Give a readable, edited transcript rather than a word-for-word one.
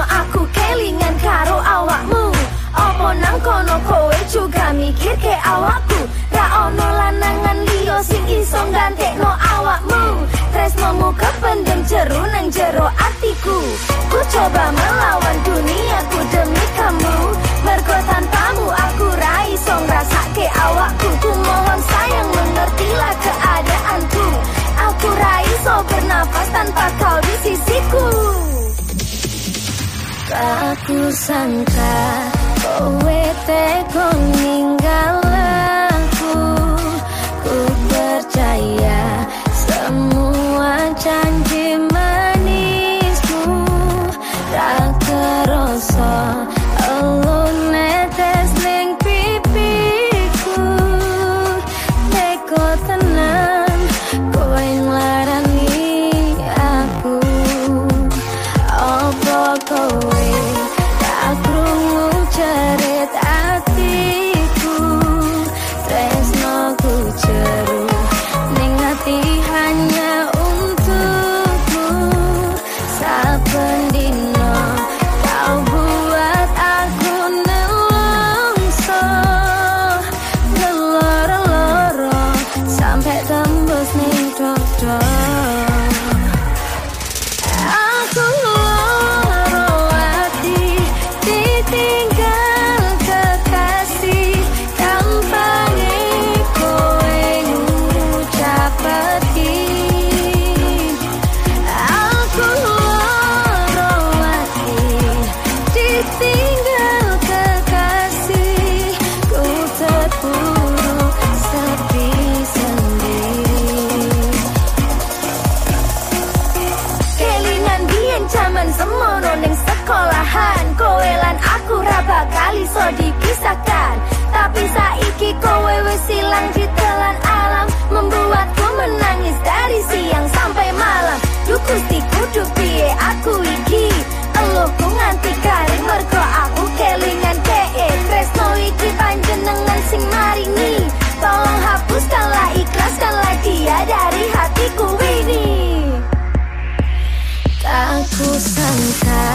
aku kelingan karo awakmu. Opo nang kono kowe juga mikir ke awakku. Ra ono lanangan liya sing iso nggantekno awakmu. Tresnomu kependem jero nang jero atiku. Ku coba melawan duniaku demi kamu. Mergo tanpamu aku ra iso ngrasake awakku. Ku mohon sayang mengertilah keadaanku. Aku ra iso bernafas tanpa kau di sisiku. Tak kusangka kowe tega ninggal aku. Ku percaya semua janji manisku. Ra kerasa alun netes ning pipiku. Teko tenan kowe nglarani aku. Apa kowe tak krungu cerit atiku. Tresnoku jero ning ati hanya untukmu. Saben dino kau buat aku nelongso. Loro-loro sampai tembus ning dodo. Aku loro ati ditinggal kekasih. Gampangé kowe ngucap pergi. Aku loro ati ditinggal kekasih. Ku terpuruk sepi sendiri. Kelingan biyen jaman semono ning sekolahan. Kowe lan aku ra bakal iso dipisahkan. Tapi saiki kowe wis ilang ditelan alam. Membuatku menangis dari siang sampai malam. Duh Gusti kudu piye aku iki. Eluhku nganti garing mergo aku kelingan dhek. Tresno iki panjenengan sing maringi. Tolong hapuskanlah, ikhlaskanlah dia dari hatiku ini. Tak kusangka